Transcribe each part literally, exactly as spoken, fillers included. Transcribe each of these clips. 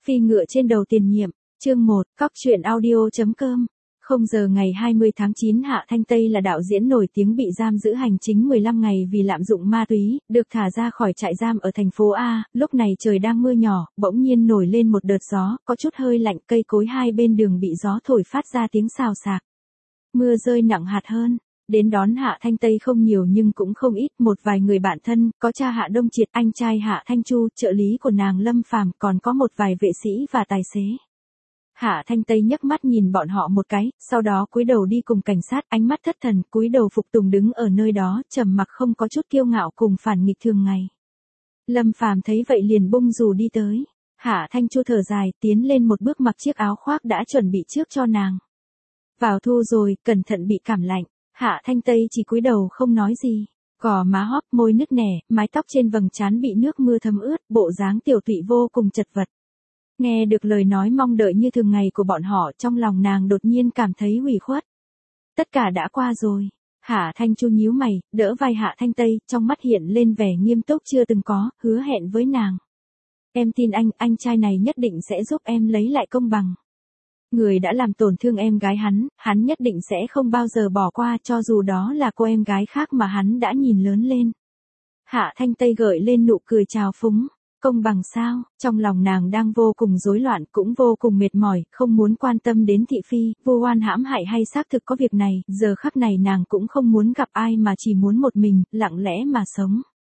Phi ngựa trên đầu tiền nhiệm, chương một, cóc truyện audio.com. Không giờ ngày hai mươi tháng chín Hạ Thanh Tây là đạo diễn nổi tiếng bị giam giữ hành chính mười lăm ngày vì lạm dụng ma túy, được thả ra khỏi trại giam ở thành phố A, lúc này trời đang mưa nhỏ, bỗng nhiên nổi lên một đợt gió, có chút hơi lạnh, cây cối hai bên đường bị gió thổi phát ra tiếng xào xạc. Mưa rơi nặng hạt hơn. Đến đón Hạ Thanh Tây không nhiều nhưng cũng không ít, một vài người bạn thân, có cha Hạ Đông Triệt, anh trai Hạ Thanh Chu, trợ lý của nàng Lâm Phàm, còn có một vài vệ sĩ và tài xế. Hạ Thanh Tây nhấc mắt nhìn bọn họ một cái, sau đó cúi đầu đi cùng cảnh sát, ánh mắt thất thần, cúi đầu phục tùng đứng ở nơi đó, trầm mặc không có chút kiêu ngạo cùng phản nghịch thường ngày. Lâm Phàm thấy vậy liền bung dù đi tới. Hạ Thanh Chu thở dài, tiến lên một bước mặc chiếc áo khoác đã chuẩn bị trước cho nàng. Vào thu rồi, cẩn thận bị cảm lạnh. Hạ Thanh Tây chỉ cúi đầu không nói gì, gò má hóp, môi nứt nẻ, mái tóc trên vầng trán bị nước mưa thấm ướt, bộ dáng tiểu tụy vô cùng chật vật. Nghe được lời nói mong đợi như thường ngày của bọn họ, trong lòng nàng đột nhiên cảm thấy ủy khuất. Tất cả đã qua rồi. Hạ Thanh Chu nhíu mày, đỡ vai Hạ Thanh Tây, trong mắt hiện lên vẻ nghiêm túc chưa từng có, hứa hẹn với nàng. Em tin anh, anh trai này nhất định sẽ giúp em lấy lại công bằng. Người đã làm tổn thương em gái hắn, hắn nhất định sẽ không bao giờ bỏ qua, cho dù đó là cô em gái khác mà hắn đã nhìn lớn lên. Hạ Thanh Tây gợi lên nụ cười trào phúng. Công bằng sao? Trong lòng nàng đang vô cùng rối loạn, cũng vô cùng mệt mỏi, không muốn quan tâm đến thị phi, vu oan hãm hại hay xác thực có việc này, giờ khắc này nàng cũng không muốn gặp ai mà chỉ muốn một mình, lặng lẽ mà sống.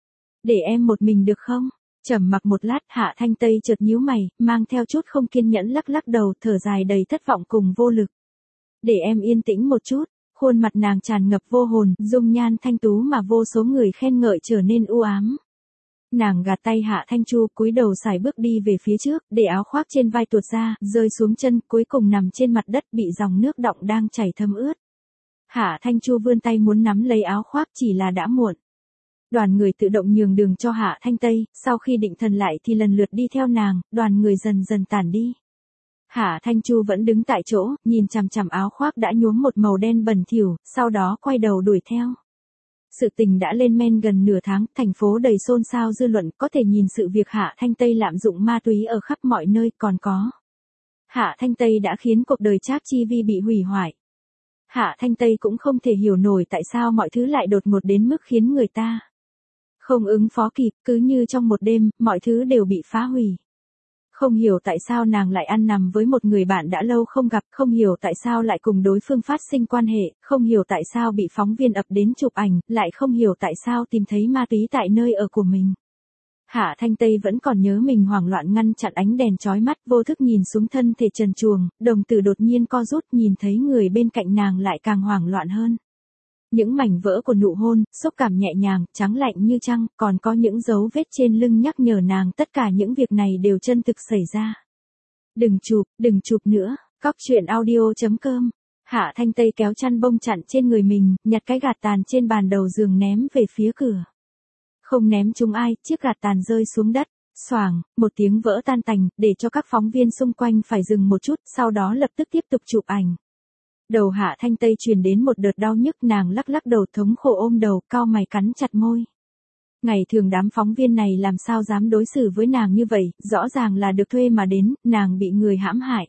Để em một mình được không? Trầm mặc một lát, Hạ Thanh Tây chợt nhíu mày, mang theo chút không kiên nhẫn lắc lắc đầu, thở dài đầy thất vọng cùng vô lực. Để em yên tĩnh một chút. Khuôn mặt nàng tràn ngập vô hồn, dung nhan thanh tú mà vô số người khen ngợi trở nên u ám. Nàng gạt tay Hạ Thanh Chu, cúi đầu sải bước đi về phía trước, để áo khoác trên vai tuột ra, rơi xuống chân, cuối cùng nằm trên mặt đất bị dòng nước đọng đang chảy thấm ướt. Hạ Thanh Chu vươn tay muốn nắm lấy áo khoác, chỉ là đã muộn. Đoàn người tự động nhường đường cho Hạ Thanh Tây, sau khi định thần lại thì lần lượt đi theo nàng, đoàn người dần dần tản đi. Hạ Thanh Chu vẫn đứng tại chỗ, nhìn chằm chằm áo khoác đã nhuốm một màu đen bẩn thỉu, sau đó quay đầu đuổi theo. Sự tình đã lên men gần nửa tháng, thành phố đầy xôn xao dư luận, có thể nhìn sự việc Hạ Thanh Tây lạm dụng ma túy ở khắp mọi nơi, còn có. Hạ Thanh Tây đã khiến cuộc đời Trác Chi Vi bị hủy hoại. Hạ Thanh Tây cũng không thể hiểu nổi tại sao mọi thứ lại đột ngột đến mức khiến người ta không ứng phó kịp, cứ như trong một đêm, mọi thứ đều bị phá hủy. Không hiểu tại sao nàng lại ăn nằm với một người bạn đã lâu không gặp, không hiểu tại sao lại cùng đối phương phát sinh quan hệ, không hiểu tại sao bị phóng viên ập đến chụp ảnh, lại không hiểu tại sao tìm thấy ma túy tại nơi ở của mình. Hạ Thanh Tây vẫn còn nhớ mình hoảng loạn ngăn chặn ánh đèn chói mắt, vô thức nhìn xuống thân thể trần truồng, đồng tử đột nhiên co rút, nhìn thấy người bên cạnh nàng lại càng hoảng loạn hơn. Những mảnh vỡ của nụ hôn, xúc cảm nhẹ nhàng, trắng lạnh như trăng, còn có những dấu vết trên lưng nhắc nhở nàng tất cả những việc này đều chân thực xảy ra. Đừng chụp, đừng chụp nữa, cóc truyện audio.com. Hạ Thanh Tây kéo chăn bông chặn trên người mình, nhặt cái gạt tàn trên bàn đầu giường ném về phía cửa. Không ném trúng ai, chiếc gạt tàn rơi xuống đất, xoàng, một tiếng vỡ tan tành, để cho các phóng viên xung quanh phải dừng một chút, sau đó lập tức tiếp tục chụp ảnh. Đầu Hạ Thanh Tây truyền đến một đợt đau nhức, nàng lắc lắc đầu thống khổ ôm đầu, cau mày cắn chặt môi. Ngày thường đám phóng viên này làm sao dám đối xử với nàng như vậy, rõ ràng là được thuê mà đến, nàng bị người hãm hại.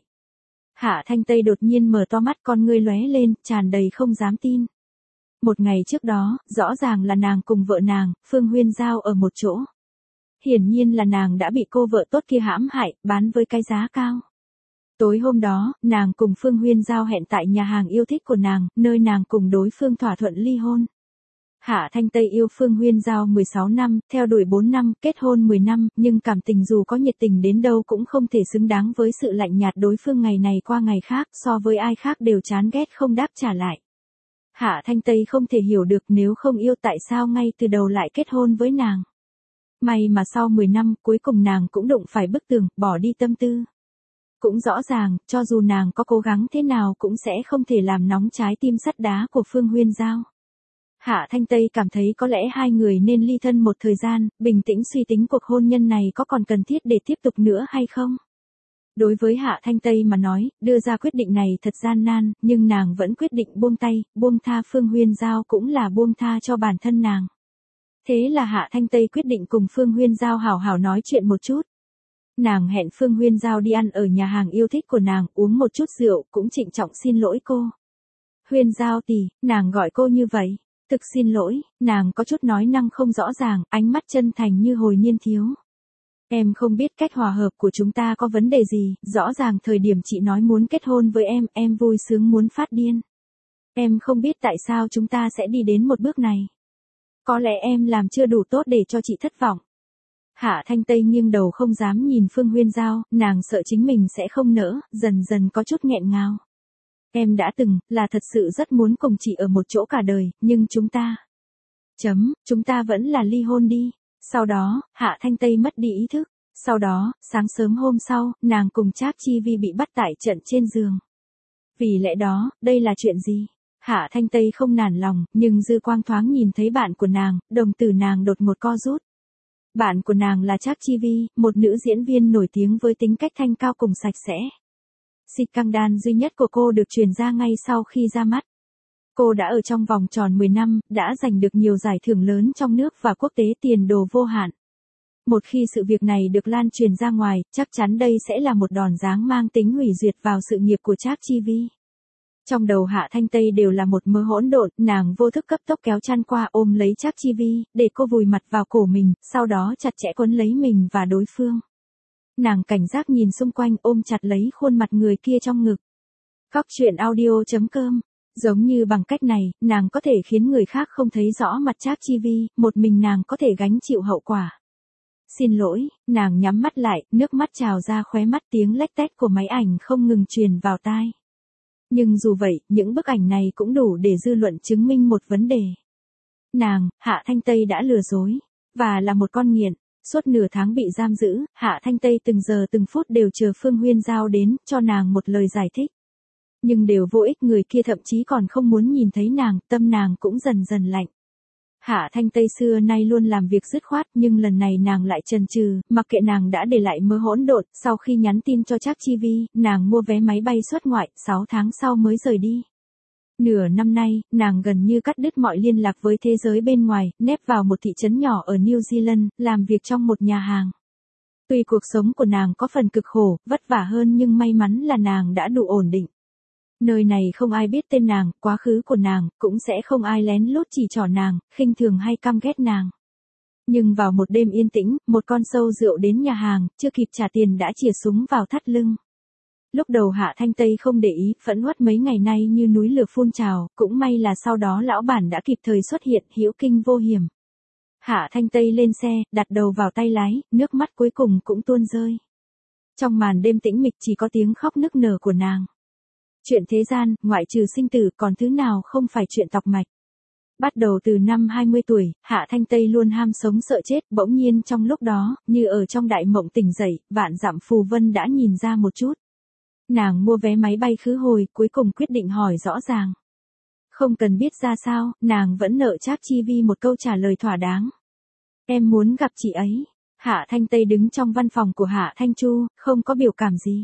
Hạ Thanh Tây đột nhiên mở to mắt, con ngươi lóe lên, tràn đầy không dám tin. Một ngày trước đó, rõ ràng là nàng cùng vợ nàng, Phương Huyên Giao ở một chỗ. Hiển nhiên là nàng đã bị cô vợ tốt kia hãm hại, bán với cái giá cao. Tối hôm đó, nàng cùng Phương Huyên Giao hẹn tại nhà hàng yêu thích của nàng, nơi nàng cùng đối phương thỏa thuận ly hôn. Hạ Thanh Tây yêu Phương Huyên Giao mười sáu năm, theo đuổi bốn năm, kết hôn mười năm, nhưng cảm tình dù có nhiệt tình đến đâu cũng không thể xứng đáng với sự lạnh nhạt đối phương ngày này qua ngày khác, so với ai khác đều chán ghét không đáp trả lại. Hạ Thanh Tây không thể hiểu được nếu không yêu tại sao ngay từ đầu lại kết hôn với nàng. May mà sau mười năm, cuối cùng nàng cũng đụng phải bức tường, bỏ đi tâm tư. Cũng rõ ràng, cho dù nàng có cố gắng thế nào cũng sẽ không thể làm nóng trái tim sắt đá của Phương Huyên Giao. Hạ Thanh Tây cảm thấy có lẽ hai người nên ly thân một thời gian, bình tĩnh suy tính cuộc hôn nhân này có còn cần thiết để tiếp tục nữa hay không. Đối với Hạ Thanh Tây mà nói, đưa ra quyết định này thật gian nan, nhưng nàng vẫn quyết định buông tay, buông tha Phương Huyên Giao cũng là buông tha cho bản thân nàng. Thế là Hạ Thanh Tây quyết định cùng Phương Huyên Giao hảo hảo nói chuyện một chút. Nàng hẹn Phương Huyên Giao đi ăn ở nhà hàng yêu thích của nàng, uống một chút rượu, cũng trịnh trọng xin lỗi cô. Huyên Giao tỷ, nàng gọi cô như vậy. Thực xin lỗi, nàng có chút nói năng không rõ ràng, ánh mắt chân thành như hồi niên thiếu. Em không biết cách hòa hợp của chúng ta có vấn đề gì, rõ ràng thời điểm chị nói muốn kết hôn với em, em vui sướng muốn phát điên. Em không biết tại sao chúng ta sẽ đi đến một bước này. Có lẽ em làm chưa đủ tốt để cho chị thất vọng. Hạ Thanh Tây nghiêng đầu không dám nhìn Phương Huyên Giao, nàng sợ chính mình sẽ không nỡ, dần dần có chút nghẹn ngào. Em đã từng, là thật sự rất muốn cùng chị ở một chỗ cả đời, nhưng chúng ta... Chấm, chúng ta vẫn là ly hôn đi. Sau đó, Hạ Thanh Tây mất đi ý thức. Sau đó, sáng sớm hôm sau, nàng cùng Trác Chi Vi bị bắt tại trận trên giường. Vì lẽ đó, đây là chuyện gì? Hạ Thanh Tây không nản lòng, nhưng dư quang thoáng nhìn thấy bạn của nàng, đồng tử nàng đột ngột co rút. Bạn của nàng là Trác Chi Vi, một nữ diễn viên nổi tiếng với tính cách thanh cao cùng sạch sẽ. Scandal duy nhất của cô được truyền ra ngay sau khi ra mắt. Cô đã ở trong vòng tròn mười năm, đã giành được nhiều giải thưởng lớn trong nước và quốc tế, tiền đồ vô hạn. Một khi sự việc này được lan truyền ra ngoài, chắc chắn đây sẽ là một đòn giáng mang tính hủy diệt vào sự nghiệp của Trác Chi Vi. Trong đầu Hạ Thanh Tây đều là một mớ hỗn độn, nàng vô thức cấp tốc kéo chăn qua ôm lấy Trác Chi Vi, để cô vùi mặt vào cổ mình, sau đó chặt chẽ quấn lấy mình và đối phương. Nàng cảnh giác nhìn xung quanh, ôm chặt lấy khuôn mặt người kia trong ngực. Cóc truyện audio chấm com. Giống như bằng cách này, nàng có thể khiến người khác không thấy rõ mặt Trác Chi Vi, một mình nàng có thể gánh chịu hậu quả. Xin lỗi, nàng nhắm mắt lại, nước mắt trào ra khóe mắt, tiếng lách tách của máy ảnh không ngừng truyền vào tai. Nhưng dù vậy, những bức ảnh này cũng đủ để dư luận chứng minh một vấn đề. Nàng, Hạ Thanh Tây đã lừa dối, và là một con nghiện. Suốt nửa tháng bị giam giữ, Hạ Thanh Tây từng giờ từng phút đều chờ Phương Huyên Giao đến, cho nàng một lời giải thích. Nhưng đều vô ích, người kia thậm chí còn không muốn nhìn thấy nàng, tâm nàng cũng dần dần lạnh. Hạ Thanh Tây xưa nay luôn làm việc dứt khoát, nhưng lần này nàng lại chần chừ, mặc kệ nàng đã để lại mớ hỗn độn, sau khi nhắn tin cho Trác Chi Vi, nàng mua vé máy bay xuất ngoại, sáu tháng sau mới rời đi. Nửa năm nay, nàng gần như cắt đứt mọi liên lạc với thế giới bên ngoài, nép vào một thị trấn nhỏ ở New Zealand, làm việc trong một nhà hàng. Tuy cuộc sống của nàng có phần cực khổ, vất vả hơn nhưng may mắn là nàng đã đủ ổn định. Nơi này không ai biết tên nàng, quá khứ của nàng, cũng sẽ không ai lén lút chỉ trỏ nàng, khinh thường hay căm ghét nàng. Nhưng vào một đêm yên tĩnh, một con sâu rượu đến nhà hàng, chưa kịp trả tiền đã chìa súng vào thắt lưng. Lúc đầu Hạ Thanh Tây không để ý, phẫn uất mấy ngày nay như núi lửa phun trào, cũng may là sau đó lão bản đã kịp thời xuất hiện, hữu kinh vô hiểm. Hạ Thanh Tây lên xe, đặt đầu vào tay lái, nước mắt cuối cùng cũng tuôn rơi. Trong màn đêm tĩnh mịch chỉ có tiếng khóc nức nở của nàng. Chuyện thế gian, ngoại trừ sinh tử còn thứ nào không phải chuyện tọc mạch. Bắt đầu từ năm hai mươi tuổi, Hạ Thanh Tây luôn ham sống sợ chết, bỗng nhiên trong lúc đó, như ở trong đại mộng tỉnh dậy, vạn dặm phù vân đã nhìn ra một chút. Nàng mua vé máy bay khứ hồi, cuối cùng quyết định hỏi rõ ràng. Không cần biết ra sao, nàng vẫn nợ Trác Chi Vi một câu trả lời thỏa đáng. Em muốn gặp chị ấy. Hạ Thanh Tây đứng trong văn phòng của Hạ Thanh Chu, không có biểu cảm gì.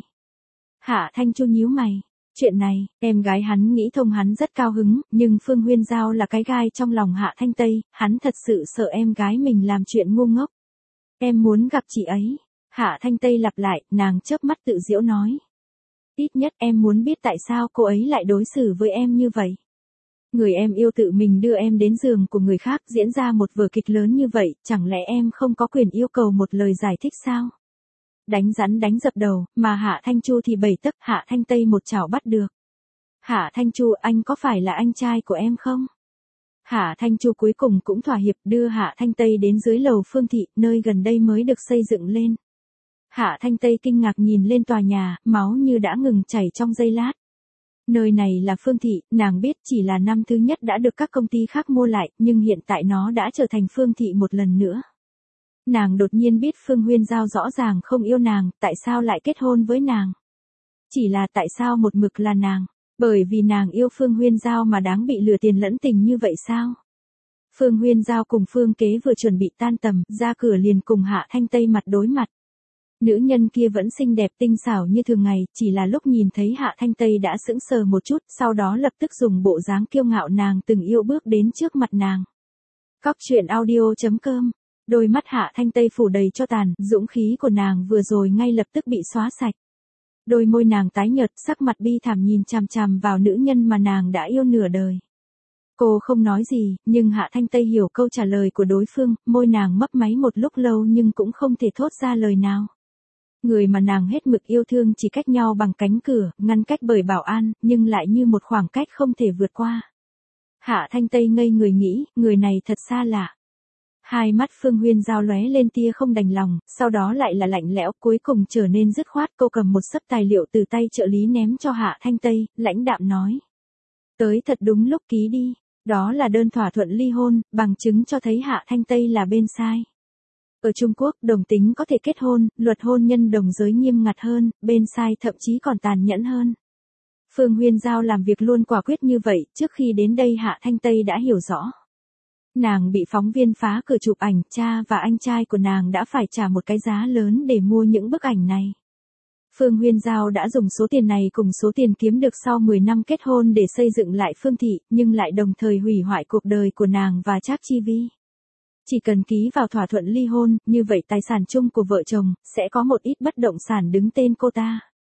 Hạ Thanh Chu nhíu mày. Chuyện này, em gái hắn nghĩ thông, hắn rất cao hứng, nhưng Phương Huyên Giao là cái gai trong lòng Hạ Thanh Tây, hắn thật sự sợ em gái mình làm chuyện ngu ngốc. Em muốn gặp chị ấy. Hạ Thanh Tây lặp lại, nàng chớp mắt tự giễu nói. Ít nhất em muốn biết tại sao cô ấy lại đối xử với em như vậy. Người em yêu tự mình đưa em đến giường của người khác, diễn ra một vở kịch lớn như vậy, chẳng lẽ em không có quyền yêu cầu một lời giải thích sao? Đánh rắn đánh dập đầu, mà Hạ Thanh Chu thì bảy tấc, Hạ Thanh Tây một chảo bắt được. Hạ Thanh Chu, anh có phải là anh trai của em không? Hạ Thanh Chu cuối cùng cũng thỏa hiệp, đưa Hạ Thanh Tây đến dưới lầu Phương thị, nơi gần đây mới được xây dựng lên. Hạ Thanh Tây kinh ngạc nhìn lên tòa nhà, máu như đã ngừng chảy trong giây lát. Nơi này là Phương thị, nàng biết chỉ là năm thứ nhất đã được các công ty khác mua lại, nhưng hiện tại nó đã trở thành Phương thị một lần nữa. Nàng đột nhiên biết Phương Huyên Giao rõ ràng không yêu nàng, tại sao lại kết hôn với nàng? Chỉ là tại sao một mực là nàng? Bởi vì nàng yêu Phương Huyên Giao mà đáng bị lừa tiền lẫn tình như vậy sao? Phương Huyên Giao cùng Phương Kế vừa chuẩn bị tan tầm, ra cửa liền cùng Hạ Thanh Tây mặt đối mặt. Nữ nhân kia vẫn xinh đẹp tinh xảo như thường ngày, chỉ là lúc nhìn thấy Hạ Thanh Tây đã sững sờ một chút, sau đó lập tức dùng bộ dáng kiêu ngạo nàng từng yêu bước đến trước mặt nàng. Cóc truyện audio chấm com Đôi mắt Hạ Thanh Tây phủ đầy cho tàn, dũng khí của nàng vừa rồi ngay lập tức bị xóa sạch. Đôi môi nàng tái nhợt, sắc mặt bi thảm nhìn chằm chằm vào nữ nhân mà nàng đã yêu nửa đời. Cô không nói gì, nhưng Hạ Thanh Tây hiểu câu trả lời của đối phương, môi nàng mấp máy một lúc lâu nhưng cũng không thể thốt ra lời nào. Người mà nàng hết mực yêu thương chỉ cách nhau bằng cánh cửa, ngăn cách bởi bảo an, nhưng lại như một khoảng cách không thể vượt qua. Hạ Thanh Tây ngây người nghĩ, người này thật xa lạ. Hai mắt Phương Huyên Giao lóe lên tia không đành lòng, sau đó lại là lạnh lẽo, cuối cùng trở nên dứt khoát. Cô cầm một xấp tài liệu từ tay trợ lý ném cho Hạ Thanh Tây, lãnh đạm nói. Tới thật đúng lúc ký đi, đó là đơn thỏa thuận ly hôn, bằng chứng cho thấy Hạ Thanh Tây là bên sai. Ở Trung Quốc, đồng tính có thể kết hôn, luật hôn nhân đồng giới nghiêm ngặt hơn, bên sai thậm chí còn tàn nhẫn hơn. Phương Huyên Giao làm việc luôn quả quyết như vậy, trước khi đến đây Hạ Thanh Tây đã hiểu rõ. Nàng bị phóng viên phá cửa chụp ảnh, cha và anh trai của nàng đã phải trả một cái giá lớn để mua những bức ảnh này. Phương Huyên Giao đã dùng số tiền này cùng số tiền kiếm được sau mười năm kết hôn để xây dựng lại Phương Thị, nhưng lại đồng thời hủy hoại cuộc đời của nàng và Trác Chi Vi. Chỉ cần ký vào thỏa thuận ly hôn, như vậy tài sản chung của vợ chồng, sẽ có một ít bất động sản đứng tên cô ta.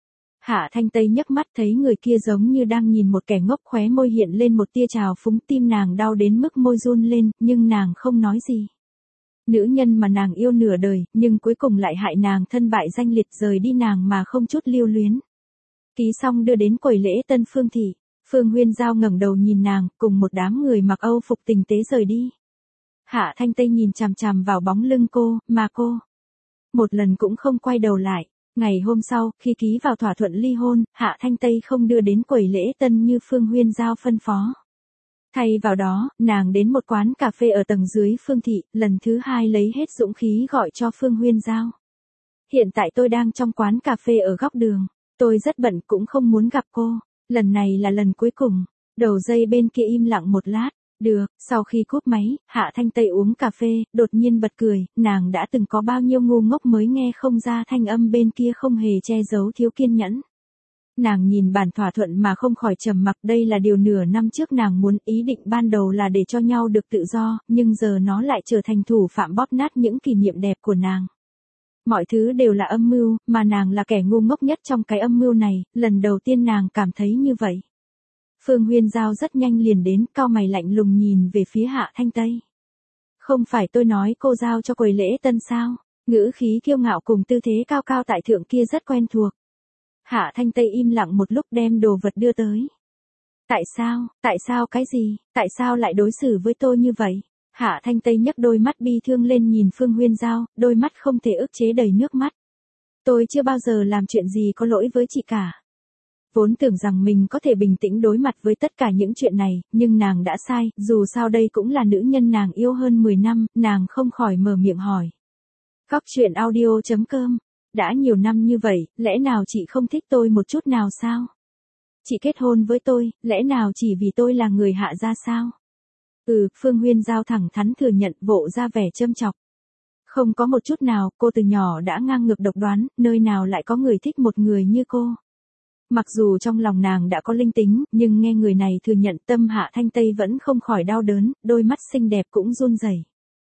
Hạ Thanh Tây nhấc mắt thấy người kia giống như đang nhìn một kẻ ngốc, khóe môi hiện lên một tia trào phúng, tim nàng đau đến mức môi run lên, nhưng nàng không nói gì. Nữ nhân mà nàng yêu nửa đời, nhưng cuối cùng lại hại nàng thân bại danh liệt, rời đi nàng mà không chút lưu luyến. Ký xong đưa đến quầy lễ tân Phương Thị, Phương Huyên Giao ngẩng đầu nhìn nàng, cùng một đám người mặc Âu phục tinh tế rời đi. Hạ Thanh Tây nhìn chằm chằm vào bóng lưng cô, mà cô một lần cũng không quay đầu lại. Ngày hôm sau, khi ký vào thỏa thuận ly hôn, Hạ Thanh Tây không đưa đến quầy lễ tân như Phương Huyên Giao phân phó. Thay vào đó, nàng đến một quán cà phê ở tầng dưới Phương Thị, lần thứ hai lấy hết dũng khí gọi cho Phương Huyên Giao. Hiện tại tôi đang trong quán cà phê ở góc đường. Tôi rất bận cũng không muốn gặp cô. Lần này là lần cuối cùng. Đầu dây bên kia im lặng một lát. Được, sau khi cúp máy, Hạ Thanh Tây uống cà phê, đột nhiên bật cười, nàng đã từng có bao nhiêu ngu ngốc mới nghe không ra thanh âm bên kia không hề che giấu thiếu kiên nhẫn. Nàng nhìn bản thỏa thuận mà không khỏi trầm mặc, đây là điều nửa năm trước nàng muốn, ý định ban đầu là để cho nhau được tự do, nhưng giờ nó lại trở thành thủ phạm bóp nát những kỷ niệm đẹp của nàng. Mọi thứ đều là âm mưu, mà nàng là kẻ ngu ngốc nhất trong cái âm mưu này, lần đầu tiên nàng cảm thấy như vậy. Phương Huyên Giao rất nhanh liền đến, cau mày lạnh lùng nhìn về phía Hạ Thanh Tây. Không phải tôi nói cô giao cho quầy lễ tân sao? Ngữ khí kiêu ngạo cùng tư thế cao cao tại thượng kia rất quen thuộc. Hạ Thanh Tây im lặng một lúc đem đồ vật đưa tới. Tại sao, tại sao cái gì, tại sao lại đối xử với tôi như vậy? Hạ Thanh Tây nhấc đôi mắt bi thương lên nhìn Phương Huyên Giao, đôi mắt không thể ức chế đầy nước mắt. Tôi chưa bao giờ làm chuyện gì có lỗi với chị cả. Vốn tưởng rằng mình có thể bình tĩnh đối mặt với tất cả những chuyện này, nhưng nàng đã sai, dù sao đây cũng là nữ nhân nàng yêu hơn mười năm, nàng không khỏi mở miệng hỏi. Cóc truyện audio chấm com, đã nhiều năm như vậy, lẽ nào chị không thích tôi một chút nào sao? Chị kết hôn với tôi, lẽ nào chỉ vì tôi là người Hạ gia sao? Ừ, Phương Huyên Giao thẳng thắn thừa nhận, vộ ra vẻ châm chọc. Không có một chút nào, cô từ nhỏ đã ngang ngược độc đoán, nơi nào lại có người thích một người như cô. Mặc dù trong lòng nàng đã có linh tính, nhưng nghe người này thừa nhận, tâm Hạ Thanh Tây vẫn không khỏi đau đớn, đôi mắt xinh đẹp cũng run rẩy.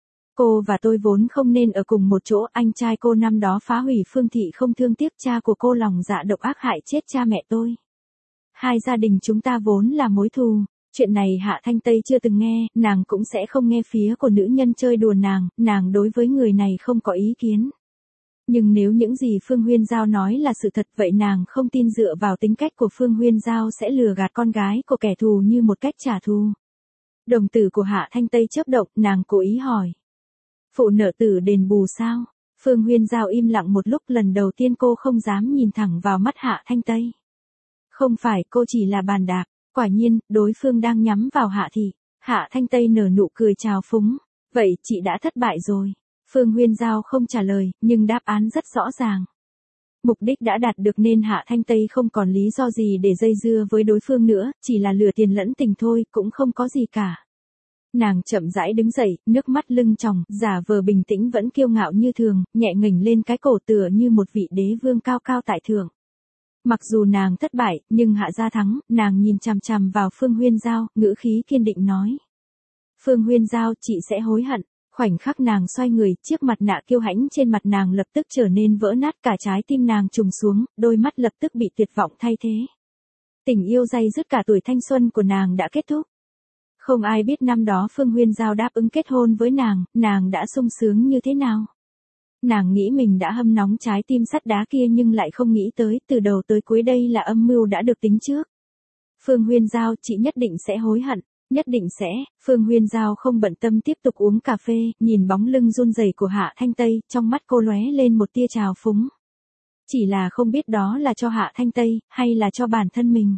Cô và tôi vốn không nên ở cùng một chỗ, anh trai cô năm đó phá hủy Phương Thị không thương tiếc, cha của cô lòng dạ độc ác hại chết cha mẹ tôi. Hai gia đình chúng ta vốn là mối thù. Chuyện này Hạ Thanh Tây chưa từng nghe, nàng cũng sẽ không nghe phía của nữ nhân chơi đùa nàng, nàng đối với người này không có ý kiến. Nhưng nếu những gì Phương Huyên Giao nói là sự thật, vậy nàng không tin dựa vào tính cách của Phương Huyên Giao sẽ lừa gạt con gái của kẻ thù như một cách trả thù. Đồng tử của Hạ Thanh Tây chớp động, nàng cố ý hỏi. Phụ nợ tử đền bù sao? Phương Huyên Giao im lặng một lúc, lần đầu tiên cô không dám nhìn thẳng vào mắt Hạ Thanh Tây. Không phải, cô chỉ là bàn đạp. Quả nhiên, đối phương đang nhắm vào Hạ Thị. Hạ Thanh Tây nở nụ cười trào phúng. Vậy chị đã thất bại rồi. Phương Huyên Giao không trả lời, nhưng đáp án rất rõ ràng. Mục đích đã đạt được nên Hạ Thanh Tây không còn lý do gì để dây dưa với đối phương nữa, chỉ là lừa tiền lẫn tình thôi, cũng không có gì cả. Nàng chậm rãi đứng dậy, nước mắt lưng tròng, giả vờ bình tĩnh vẫn kiêu ngạo như thường, nhẹ nghềnh lên cái cổ tựa như một vị đế vương cao cao tại thượng. Mặc dù nàng thất bại, nhưng Hạ gia thắng, nàng nhìn chằm chằm vào Phương Huyên Giao, ngữ khí kiên định nói. Phương Huyên Giao, chị sẽ hối hận. Khoảnh khắc nàng xoay người, chiếc mặt nạ kiêu hãnh trên mặt nàng lập tức trở nên vỡ nát, cả trái tim nàng trùng xuống, đôi mắt lập tức bị tuyệt vọng thay thế. Tình yêu day dứt cả tuổi thanh xuân của nàng đã kết thúc. Không ai biết năm đó Phương Huyên Giao đáp ứng kết hôn với nàng, nàng đã sung sướng như thế nào. Nàng nghĩ mình đã hâm nóng trái tim sắt đá kia nhưng lại không nghĩ tới, từ đầu tới cuối đây là âm mưu đã được tính trước. Phương Huyên Giao, chị nhất định sẽ hối hận, nhất định sẽ. Phương Huyên Giao không bận tâm tiếp tục uống cà phê, nhìn bóng lưng run rẩy của Hạ Thanh Tây, trong mắt cô lóe lên một tia trào phúng. Chỉ là không biết đó là cho Hạ Thanh Tây, hay là cho bản thân mình.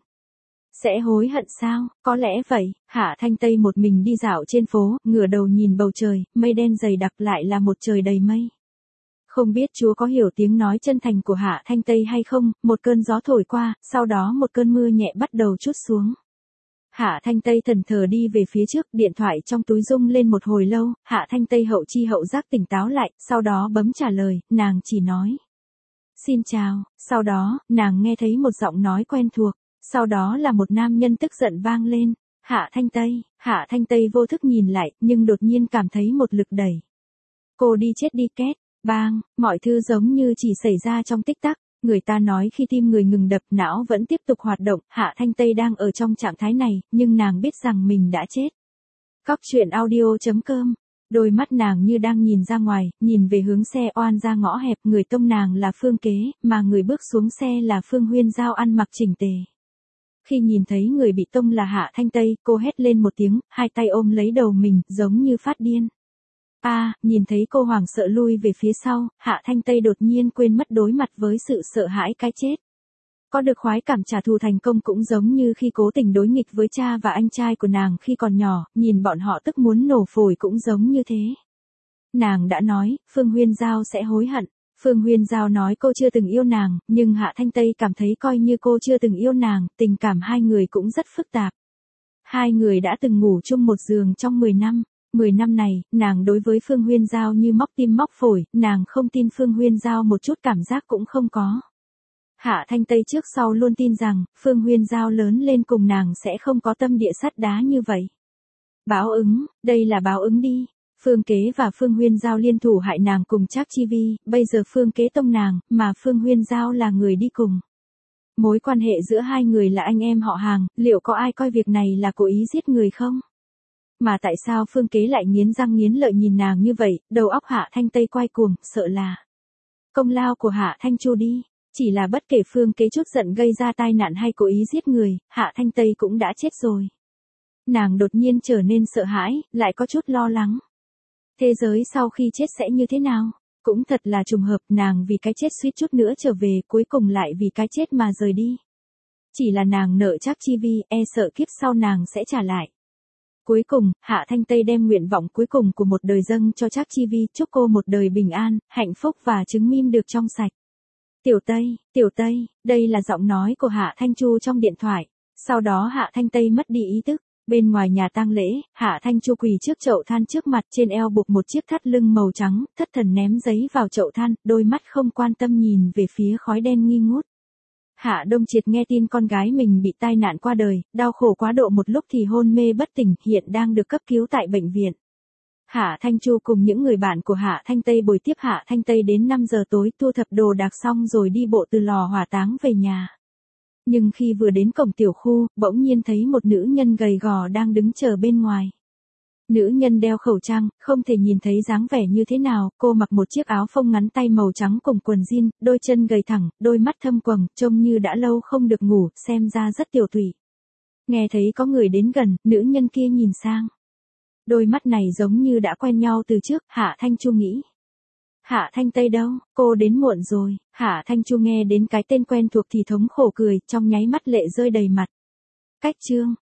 Sẽ hối hận sao? Có lẽ vậy. Hạ Thanh Tây một mình đi dạo trên phố, ngửa đầu nhìn bầu trời, mây đen dày đặc lại là một trời đầy mây. Không biết Chúa có hiểu tiếng nói chân thành của Hạ Thanh Tây hay không, một cơn gió thổi qua, sau đó một cơn mưa nhẹ bắt đầu trút xuống. Hạ Thanh Tây thẫn thờ đi về phía trước, điện thoại trong túi rung lên một hồi lâu, Hạ Thanh Tây hậu chi hậu giác tỉnh táo lại, sau đó bấm trả lời, nàng chỉ nói. Xin chào, sau đó, nàng nghe thấy một giọng nói quen thuộc, sau đó là một nam nhân tức giận vang lên, Hạ Thanh Tây, Hạ Thanh Tây vô thức nhìn lại, nhưng đột nhiên cảm thấy một lực đẩy. Cô đi chết đi két, bang, mọi thứ giống như chỉ xảy ra trong tích tắc. Người ta nói khi tim người ngừng đập, não vẫn tiếp tục hoạt động, Hạ Thanh Tây đang ở trong trạng thái này, nhưng nàng biết rằng mình đã chết. Cóc truyện audio chấm com. Đôi mắt nàng như đang nhìn ra ngoài, nhìn về hướng xe oan ra ngõ hẹp, người tông nàng là Phương Kế, mà người bước xuống xe là Phương Huyên Giao ăn mặc chỉnh tề. Khi nhìn thấy người bị tông là Hạ Thanh Tây, cô hét lên một tiếng, hai tay ôm lấy đầu mình, giống như phát điên. A, à, nhìn thấy cô hoảng sợ lui về phía sau, Hạ Thanh Tây đột nhiên quên mất đối mặt với sự sợ hãi cái chết. Có được khoái cảm trả thù thành công cũng giống như khi cố tình đối nghịch với cha và anh trai của nàng khi còn nhỏ, nhìn bọn họ tức muốn nổ phổi cũng giống như thế. Nàng đã nói, Phương Huyên Giao sẽ hối hận. Phương Huyên Giao nói cô chưa từng yêu nàng, nhưng Hạ Thanh Tây cảm thấy coi như cô chưa từng yêu nàng, tình cảm hai người cũng rất phức tạp. Hai người đã từng ngủ chung một giường trong mười năm. mười năm này, nàng đối với Phương Huyên Giao như móc tim móc phổi, nàng không tin Phương Huyên Giao một chút cảm giác cũng không có. Hạ Thanh Tây trước sau luôn tin rằng, Phương Huyên Giao lớn lên cùng nàng sẽ không có tâm địa sắt đá như vậy. Báo ứng, đây là báo ứng đi. Phương Kế và Phương Huyên Giao liên thủ hại nàng cùng Trác Chi Vi, bây giờ Phương Kế tông nàng, mà Phương Huyên Giao là người đi cùng. Mối quan hệ giữa hai người là anh em họ hàng, liệu có ai coi việc này là cố ý giết người không? Mà tại sao Phương Kế lại nghiến răng nghiến lợi nhìn nàng như vậy, đầu óc Hạ Thanh Tây quay cuồng, sợ là công lao của Hạ Thanh Chu đi. Chỉ là bất kể Phương Kế chút giận gây ra tai nạn hay cố ý giết người, Hạ Thanh Tây cũng đã chết rồi. Nàng đột nhiên trở nên sợ hãi, lại có chút lo lắng. Thế giới sau khi chết sẽ như thế nào? Cũng thật là trùng hợp, nàng vì cái chết suýt chút nữa trở về, cuối cùng lại vì cái chết mà rời đi. Chỉ là nàng nợ Trác Chi Vi, e sợ kiếp sau nàng sẽ trả lại. Cuối cùng, Hạ Thanh Tây đem nguyện vọng cuối cùng của một đời dâng cho Trác Chi Vi, chúc cô một đời bình an, hạnh phúc và chứng minh được trong sạch. Tiểu Tây, Tiểu Tây, đây là giọng nói của Hạ Thanh Chu trong điện thoại. Sau đó Hạ Thanh Tây mất đi ý thức. Bên ngoài nhà tang lễ, Hạ Thanh Chu quỳ trước chậu than trước mặt, trên eo buộc một chiếc thắt lưng màu trắng, thất thần ném giấy vào chậu than, đôi mắt không quan tâm nhìn về phía khói đen nghi ngút. Hạ Đông Triệt nghe tin con gái mình bị tai nạn qua đời, đau khổ quá độ một lúc thì hôn mê bất tỉnh, hiện đang được cấp cứu tại bệnh viện. Hạ Thanh Chu cùng những người bạn của Hạ Thanh Tây bồi tiếp Hạ Thanh Tây đến năm giờ tối, thu thập đồ đạc xong rồi đi bộ từ lò hỏa táng về nhà. Nhưng khi vừa đến cổng tiểu khu, bỗng nhiên thấy một nữ nhân gầy gò đang đứng chờ bên ngoài. Nữ nhân đeo khẩu trang, không thể nhìn thấy dáng vẻ như thế nào, cô mặc một chiếc áo phông ngắn tay màu trắng cùng quần jean, đôi chân gầy thẳng, đôi mắt thâm quầng, trông như đã lâu không được ngủ, xem ra rất tiểu tụy. Nghe thấy có người đến gần, nữ nhân kia nhìn sang. Đôi mắt này giống như đã quen nhau từ trước, Hạ Thanh Chu nghĩ. Hạ Thanh Tây đâu, cô đến muộn rồi. Hạ Thanh Chu nghe đến cái tên quen thuộc thì thống khổ cười, trong nháy mắt lệ rơi đầy mặt. Cách chương,